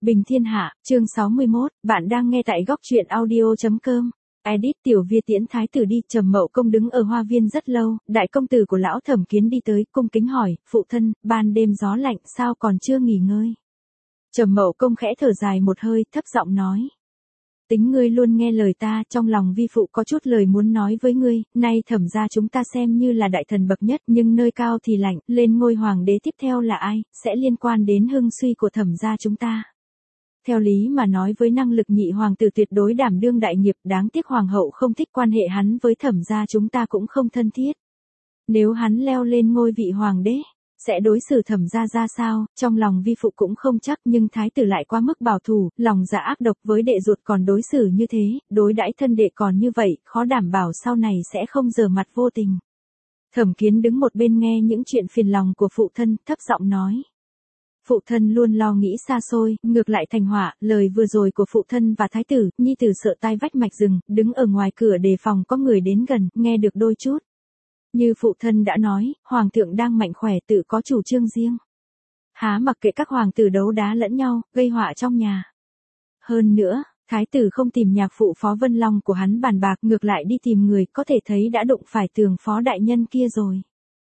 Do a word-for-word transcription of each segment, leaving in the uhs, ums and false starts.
Bình Thiên Hạ, chương sáu mươi mốt, bạn đang nghe tại góc truyện audio.com. Edit Tiểu Việt tiễn thái tử đi. Trầm Mậu Công đứng ở hoa viên rất lâu, đại công tử của lão Thẩm Kiến đi tới, cung kính hỏi, phụ thân, ban đêm gió lạnh sao còn chưa nghỉ ngơi? Trầm Mậu Công khẽ thở dài một hơi, thấp giọng nói. Tính ngươi luôn nghe lời ta, trong lòng vi phụ có chút lời muốn nói với ngươi, nay Thẩm gia chúng ta xem như là đại thần bậc nhất, nhưng nơi cao thì lạnh, lên ngôi hoàng đế tiếp theo là ai, sẽ liên quan đến hưng suy của Thẩm gia chúng ta. Theo lý mà nói với năng lực nhị hoàng tử tuyệt đối đảm đương đại nghiệp, đáng tiếc hoàng hậu không thích quan hệ hắn với Thẩm gia chúng ta cũng không thân thiết. Nếu hắn leo lên ngôi vị hoàng đế, sẽ đối xử Thẩm gia ra sao, trong lòng vi phụ cũng không chắc, nhưng thái tử lại quá mức bảo thủ, lòng dạ ác độc, với đệ ruột còn đối xử như thế, đối đãi thân đệ còn như vậy, khó đảm bảo sau này sẽ không giở mặt vô tình. Thẩm Kiến đứng một bên nghe những chuyện phiền lòng của phụ thân, thấp giọng nói. Phụ thân luôn lo nghĩ xa xôi, ngược lại thành họa, lời vừa rồi của phụ thân và thái tử, nhi tử sợ tai vách mạch rừng, đứng ở ngoài cửa đề phòng có người đến gần, nghe được đôi chút. Như phụ thân đã nói, hoàng thượng đang mạnh khỏe tự có chủ trương riêng. Há mặc kệ các hoàng tử đấu đá lẫn nhau, gây họa trong nhà. Hơn nữa, thái tử không tìm nhạc phụ Phó Vân Long của hắn bàn bạc, ngược lại đi tìm người, có thể thấy đã đụng phải tường Phó đại nhân kia rồi.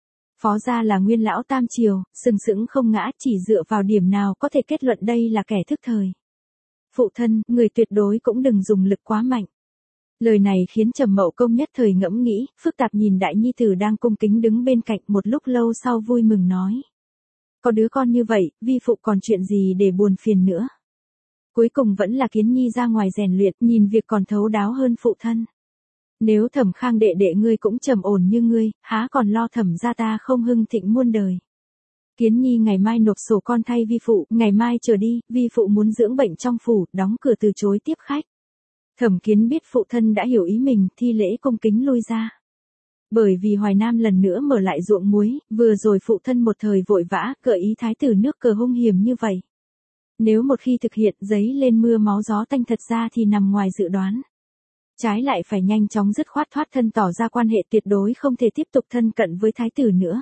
Phó gia là nguyên lão tam triều, sừng sững không ngã, chỉ dựa vào điểm nào có thể kết luận đây là kẻ thức thời. Phụ thân, người tuyệt đối cũng đừng dùng lực quá mạnh. Lời này khiến Trầm Mậu Công nhất thời ngẫm nghĩ, phức tạp nhìn đại nhi tử đang cung kính đứng bên cạnh, một lúc lâu sau vui mừng nói. Có đứa con như vậy, vi phụ còn chuyện gì để buồn phiền nữa. Cuối cùng vẫn là Kiến Nhi ra ngoài rèn luyện, nhìn việc còn thấu đáo hơn phụ thân. Nếu Thẩm Khang đệ đệ ngươi cũng trầm ổn như ngươi, há còn lo Thẩm gia ta không hưng thịnh muôn đời. Kiến Nhi ngày mai nộp sổ con thay vi phụ, ngày mai trở đi, vi phụ muốn dưỡng bệnh trong phủ, đóng cửa từ chối tiếp khách. Thẩm Kiến biết phụ thân đã hiểu ý mình, thi lễ cung kính lui ra. Bởi vì Hoài Nam lần nữa mở lại ruộng muối, vừa rồi phụ thân một thời vội vã, gợi ý thái tử nước cờ hung hiểm như vậy. Nếu một khi thực hiện, giấy lên mưa máu gió tanh thật ra thì nằm ngoài dự đoán. Trái lại phải nhanh chóng dứt khoát thoát thân, tỏ ra quan hệ tuyệt đối không thể tiếp tục thân cận với thái tử nữa.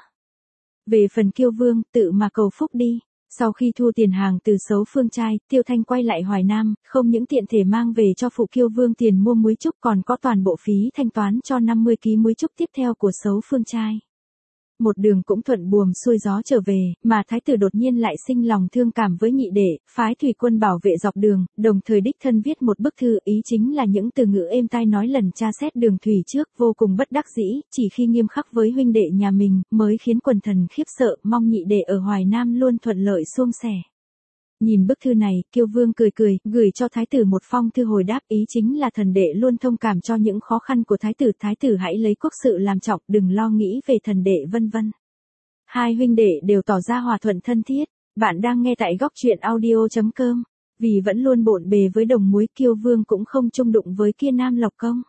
Về phần Kiêu Vương, tự mà cầu phúc đi. Sau khi thu tiền hàng từ Sấu Phương trai, Tiêu Thanh quay lại Hoài Nam, không những tiện thể mang về cho phủ Kiêu Vương tiền mua muối trúc, còn có toàn bộ phí thanh toán cho năm mươi ki lô gam muối trúc tiếp theo của Sấu Phương trai. Một đường cũng thuận buồm xuôi gió trở về, mà thái tử đột nhiên lại sinh lòng thương cảm với nhị đệ, phái thủy quân bảo vệ dọc đường, đồng thời đích thân viết một bức thư, ý chính là những từ ngữ êm tai nói lần tra xét đường thủy trước, vô cùng bất đắc dĩ, chỉ khi nghiêm khắc với huynh đệ nhà mình, mới khiến quần thần khiếp sợ, mong nhị đệ ở Hoài Nam luôn thuận lợi suôn sẻ. Nhìn bức thư này, Kiêu Vương cười cười, gửi cho thái tử một phong thư hồi đáp, ý chính là thần đệ luôn thông cảm cho những khó khăn của thái tử, thái tử hãy lấy quốc sự làm trọng, đừng lo nghĩ về thần đệ vân vân. Hai huynh đệ đều tỏ ra hòa thuận thân thiết. Bạn đang nghe tại góc truyện audio.com. Vì vẫn luôn bộn bề với đồng muối, Kiêu Vương cũng không chung đụng với kia Nam Lộc Công.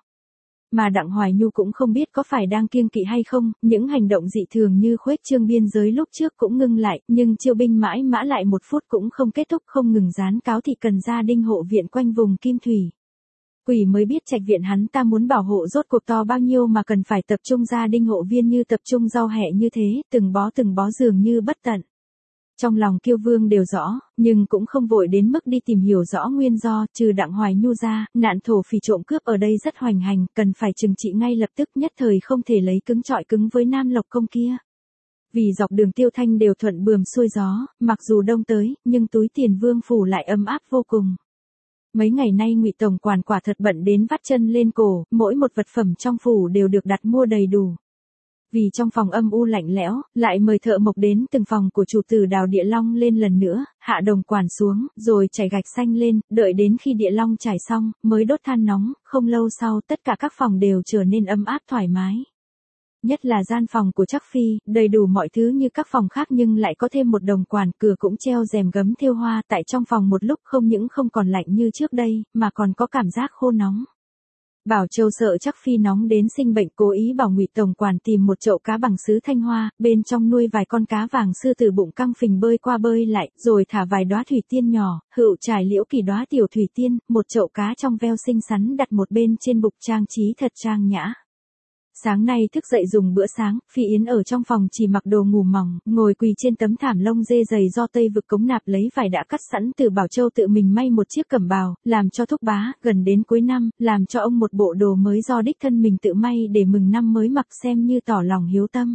Mà Đặng Hoài Nhu cũng không biết có phải đang kiêng kỵ hay không, những hành động dị thường như khuếch trương biên giới lúc trước cũng ngưng lại, nhưng chiêu binh mãi mã lại một phút cũng không kết thúc, không ngừng dán cáo thị cần gia đinh hộ viện quanh vùng Kim Thủy. Quỷ mới biết trạch viện hắn ta muốn bảo hộ rốt cuộc to bao nhiêu mà cần phải tập trung gia đinh hộ viên như tập trung rau hẹ như thế, từng bó từng bó dường như bất tận. Trong lòng Kiêu Vương đều rõ, nhưng cũng không vội đến mức đi tìm hiểu rõ nguyên do, trừ Đặng Hoài Nhu ra, nạn thổ phỉ trộm cướp ở đây rất hoành hành, cần phải trừng trị ngay lập tức, nhất thời không thể lấy cứng trọi cứng với Nam Lộc Công kia. Vì dọc đường Tiêu Thanh đều thuận buồm xuôi gió, mặc dù đông tới, nhưng túi tiền Vương phủ lại ấm áp vô cùng. Mấy ngày nay Ngụy tổng quản quả thật bận đến vắt chân lên cổ, mỗi một vật phẩm trong phủ đều được đặt mua đầy đủ. Vì trong phòng âm u lạnh lẽo, lại mời thợ mộc đến từng phòng của chủ tử đào địa long lên lần nữa, hạ đồng quản xuống, rồi chảy gạch xanh lên, đợi đến khi địa long trải xong, mới đốt than nóng, không lâu sau tất cả các phòng đều trở nên ấm áp thoải mái. Nhất là gian phòng của Trắc Phi, đầy đủ mọi thứ như các phòng khác nhưng lại có thêm một đồng quản, cửa cũng treo rèm gấm thêu hoa, tại trong phòng một lúc không những không còn lạnh như trước đây, mà còn có cảm giác khô nóng. Bảo Châu sợ Trắc Phi nóng đến sinh bệnh, cố ý bảo Ngụy tổng quản tìm một chậu cá bằng sứ Thanh Hoa, bên trong nuôi vài con cá vàng sư tử bụng căng phình bơi qua bơi lại, rồi thả vài đóa thủy tiên nhỏ, hựu trải liễu kỳ đóa tiểu thủy tiên, một chậu cá trong veo xinh xắn đặt một bên trên bục trang trí thật trang nhã. Sáng nay thức dậy dùng bữa sáng, Phi Yến ở trong phòng chỉ mặc đồ ngủ mỏng, ngồi quỳ trên tấm thảm lông dê dày do Tây Vực Cống Nạp lấy vải đã cắt sẵn từ Bảo Châu tự mình may một chiếc cẩm bào, làm cho thúc bá, gần đến cuối năm, làm cho ông một bộ đồ mới do đích thân mình tự may để mừng năm mới mặc xem như tỏ lòng hiếu tâm.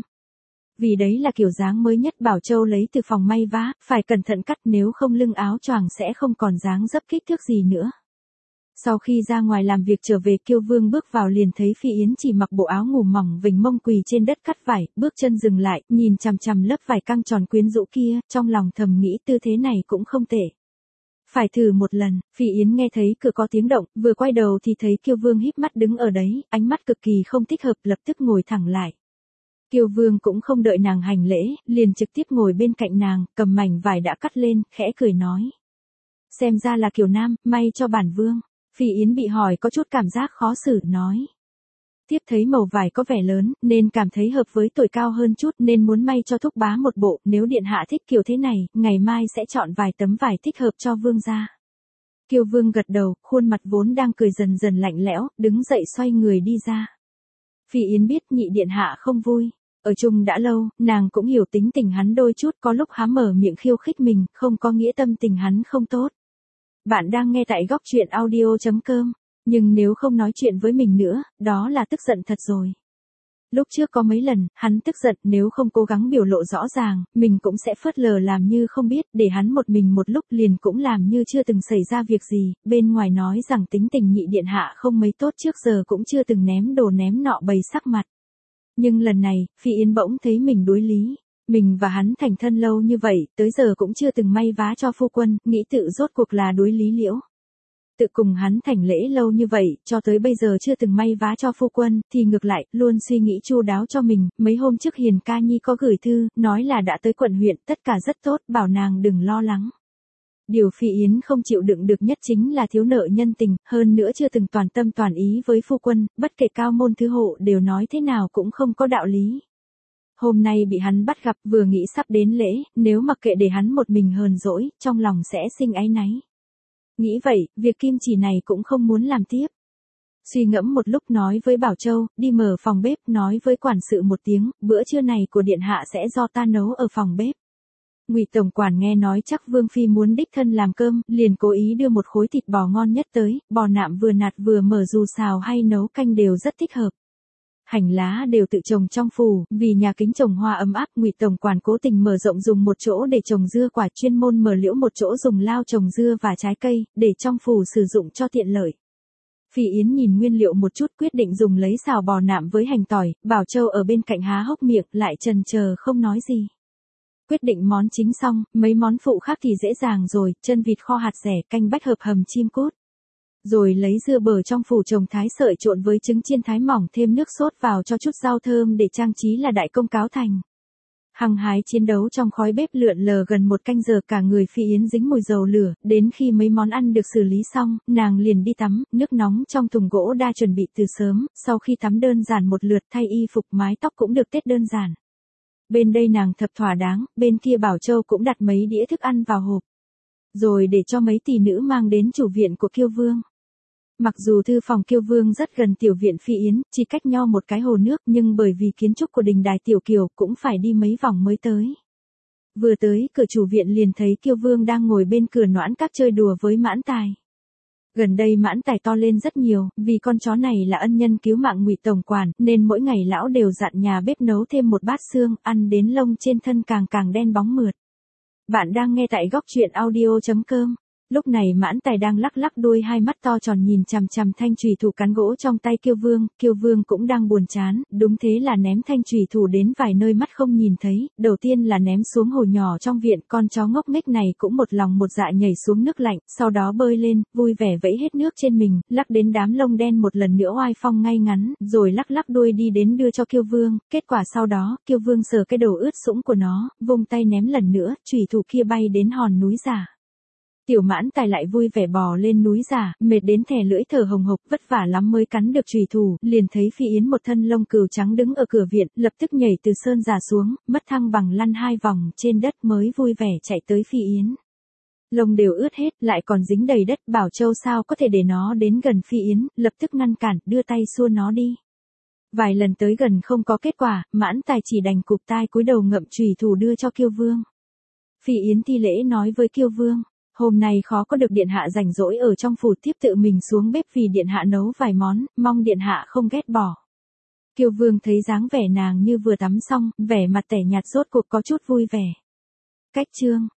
Vì đấy là kiểu dáng mới nhất Bảo Châu lấy từ phòng may vá, phải cẩn thận cắt nếu không lưng áo choàng sẽ không còn dáng dấp kích thước gì nữa. Sau khi ra ngoài làm việc trở về, Kiêu Vương bước vào liền thấy Phi Yến chỉ mặc bộ áo ngủ mỏng vình mông quỳ trên đất cắt vải, bước chân dừng lại, nhìn chằm chằm lớp vải căng tròn quyến rũ kia, trong lòng thầm nghĩ tư thế này cũng không tệ. Phải thử một lần. Phi Yến nghe thấy cửa có tiếng động, vừa quay đầu thì thấy Kiêu Vương híp mắt đứng ở đấy, ánh mắt cực kỳ không thích hợp, lập tức ngồi thẳng lại. Kiêu Vương cũng không đợi nàng hành lễ, liền trực tiếp ngồi bên cạnh nàng, cầm mảnh vải đã cắt lên, khẽ cười nói: "Xem ra là kiểu nam, may cho bản vương." Phi Yến bị hỏi có chút cảm giác khó xử, nói: "Tiếp thấy màu vải có vẻ lớn, nên cảm thấy hợp với tuổi cao hơn chút, nên muốn may cho thúc bá một bộ, nếu điện hạ thích kiểu thế này, ngày mai sẽ chọn vài tấm vải thích hợp cho vương gia." Kiêu Vương gật đầu, khuôn mặt vốn đang cười dần dần lạnh lẽo, đứng dậy xoay người đi ra. Phi Yến biết nhị điện hạ không vui. Ở chung đã lâu, nàng cũng hiểu tính tình hắn đôi chút, có lúc há mở miệng khiêu khích mình, không có nghĩa tâm tình hắn không tốt. Bạn đang nghe tại góc truyện audio chấm com, nhưng nếu không nói chuyện với mình nữa, đó là tức giận thật rồi. Lúc trước có mấy lần, hắn tức giận, nếu không cố gắng biểu lộ rõ ràng, mình cũng sẽ phớt lờ làm như không biết, để hắn một mình một lúc liền cũng làm như chưa từng xảy ra việc gì, bên ngoài nói rằng tính tình nhị điện hạ không mấy tốt, trước giờ cũng chưa từng ném đồ ném nọ bày sắc mặt. Nhưng lần này, Phi Yến bỗng thấy mình đối lý. Mình và hắn thành thân lâu như vậy, tới giờ cũng chưa từng may vá cho phu quân, nghĩ tự rốt cuộc là đối lý liễu. Tự cùng hắn thành lễ lâu như vậy, cho tới bây giờ chưa từng may vá cho phu quân, thì ngược lại, luôn suy nghĩ chu đáo cho mình. Mấy hôm trước Hiền Ca Nhi có gửi thư, nói là đã tới quận huyện, tất cả rất tốt, bảo nàng đừng lo lắng. Điều Phi Yến không chịu đựng được nhất chính là thiếu nợ nhân tình, hơn nữa chưa từng toàn tâm toàn ý với phu quân, bất kể cao môn thứ hộ đều nói thế nào cũng không có đạo lý. Hôm nay bị hắn bắt gặp, vừa nghĩ sắp đến lễ, nếu mặc kệ để hắn một mình hờn dỗi, trong lòng sẽ sinh áy náy. Nghĩ vậy, việc kim chỉ này cũng không muốn làm tiếp. Suy ngẫm một lúc nói với Bảo Châu, đi mở phòng bếp, nói với quản sự một tiếng, bữa trưa này của điện hạ sẽ do ta nấu ở phòng bếp. Ngụy tổng quản nghe nói chắc Vương phi muốn đích thân làm cơm, liền cố ý đưa một khối thịt bò ngon nhất tới, bò nạm vừa nạt vừa mở, dù xào hay nấu canh đều rất thích hợp. Hành lá đều tự trồng trong phủ, vì nhà kính trồng hoa ấm áp, Ngụy tổng quản cố tình mở rộng dùng một chỗ để trồng dưa quả, chuyên môn mở liễu một chỗ dùng lao trồng dưa và trái cây, để trong phủ sử dụng cho tiện lợi. Phi Yến nhìn nguyên liệu một chút, quyết định dùng lấy xào bò nạm với hành tỏi. Bảo Châu ở bên cạnh há hốc miệng, lại chần chờ không nói gì. Quyết định món chính xong, mấy món phụ khác thì dễ dàng rồi, chân vịt kho hạt dẻ, canh bách hợp hầm chim cút. Rồi lấy dưa bờ trong phủ trồng thái sợi trộn với trứng chiên thái mỏng, thêm nước sốt vào cho chút rau thơm để trang trí là đại công cáo thành. Hăng hái chiến đấu trong khói bếp lượn lờ gần một canh giờ, cả người Phi Yến dính mùi dầu lửa, đến khi mấy món ăn được xử lý xong, nàng liền đi tắm, nước nóng trong thùng gỗ đã chuẩn bị từ sớm, sau khi tắm đơn giản một lượt, thay y phục, mái tóc cũng được tết đơn giản. Bên đây nàng thập thỏa đáng, bên kia Bảo Châu cũng đặt mấy đĩa thức ăn vào hộp. Rồi để cho mấy tỷ nữ mang đến chủ viện của Kiêu Vương. Mặc dù thư phòng Kiêu Vương rất gần tiểu viện Phi Yến, chỉ cách nhau một cái hồ nước, nhưng bởi vì kiến trúc của đình đài tiểu kiều cũng phải đi mấy vòng mới tới. Vừa tới cửa chủ viện liền thấy Kiêu Vương đang ngồi bên cửa noãn các chơi đùa với Mãn Tài. Gần đây Mãn Tài to lên rất nhiều, vì con chó này là ân nhân cứu mạng Ngụy tổng quản, nên mỗi ngày lão đều dặn nhà bếp nấu thêm một bát xương, ăn đến lông trên thân càng càng đen bóng mượt. Bạn đang nghe tại góc truyện audio chấm com. Lúc này Mãn Tài đang lắc lắc đuôi, hai mắt to tròn nhìn chằm chằm thanh chùy thủ cán gỗ trong tay Kiêu Vương. Kiêu Vương cũng đang buồn chán, đúng thế là ném thanh chùy thủ đến vài nơi mắt không nhìn thấy, đầu tiên là ném xuống hồ nhỏ trong viện, con chó ngốc nghếch này cũng một lòng một dạ nhảy xuống nước lạnh, sau đó bơi lên, vui vẻ vẫy hết nước trên mình, lắc đến đám lông đen một lần nữa oai phong ngay ngắn, rồi lắc lắc đuôi đi đến đưa cho Kiêu Vương. Kết quả sau đó, Kiêu Vương sờ cái đầu ướt sũng của nó, vung tay ném lần nữa, chùy thủ kia bay đến hòn núi giả. Tiểu Mãn Tài lại vui vẻ bò lên núi giả, mệt đến thè lưỡi thở hồng hộc, vất vả lắm mới cắn được chùy thủ, liền thấy Phi Yến một thân lông cừu trắng đứng ở cửa viện, lập tức nhảy từ sơn giả xuống, mất thăng bằng lăn hai vòng trên đất mới vui vẻ chạy tới Phi Yến. Lông đều ướt hết, lại còn dính đầy đất, Bảo Châu sao có thể để nó đến gần Phi Yến, lập tức ngăn cản, đưa tay xua nó đi. Vài lần tới gần không có kết quả, Mãn Tài chỉ đành cụp tai cúi đầu ngậm chùy thủ đưa cho Kiêu Vương. Phi Yến thi lễ nói với Kiêu Vương, hôm nay khó có được điện hạ rảnh rỗi ở trong phủ, tiếp tự mình xuống bếp vì điện hạ nấu vài món, mong điện hạ không ghét bỏ. Kiêu Vương thấy dáng vẻ nàng như vừa tắm xong, vẻ mặt tẻ nhạt rốt cuộc có chút vui vẻ. Cách chương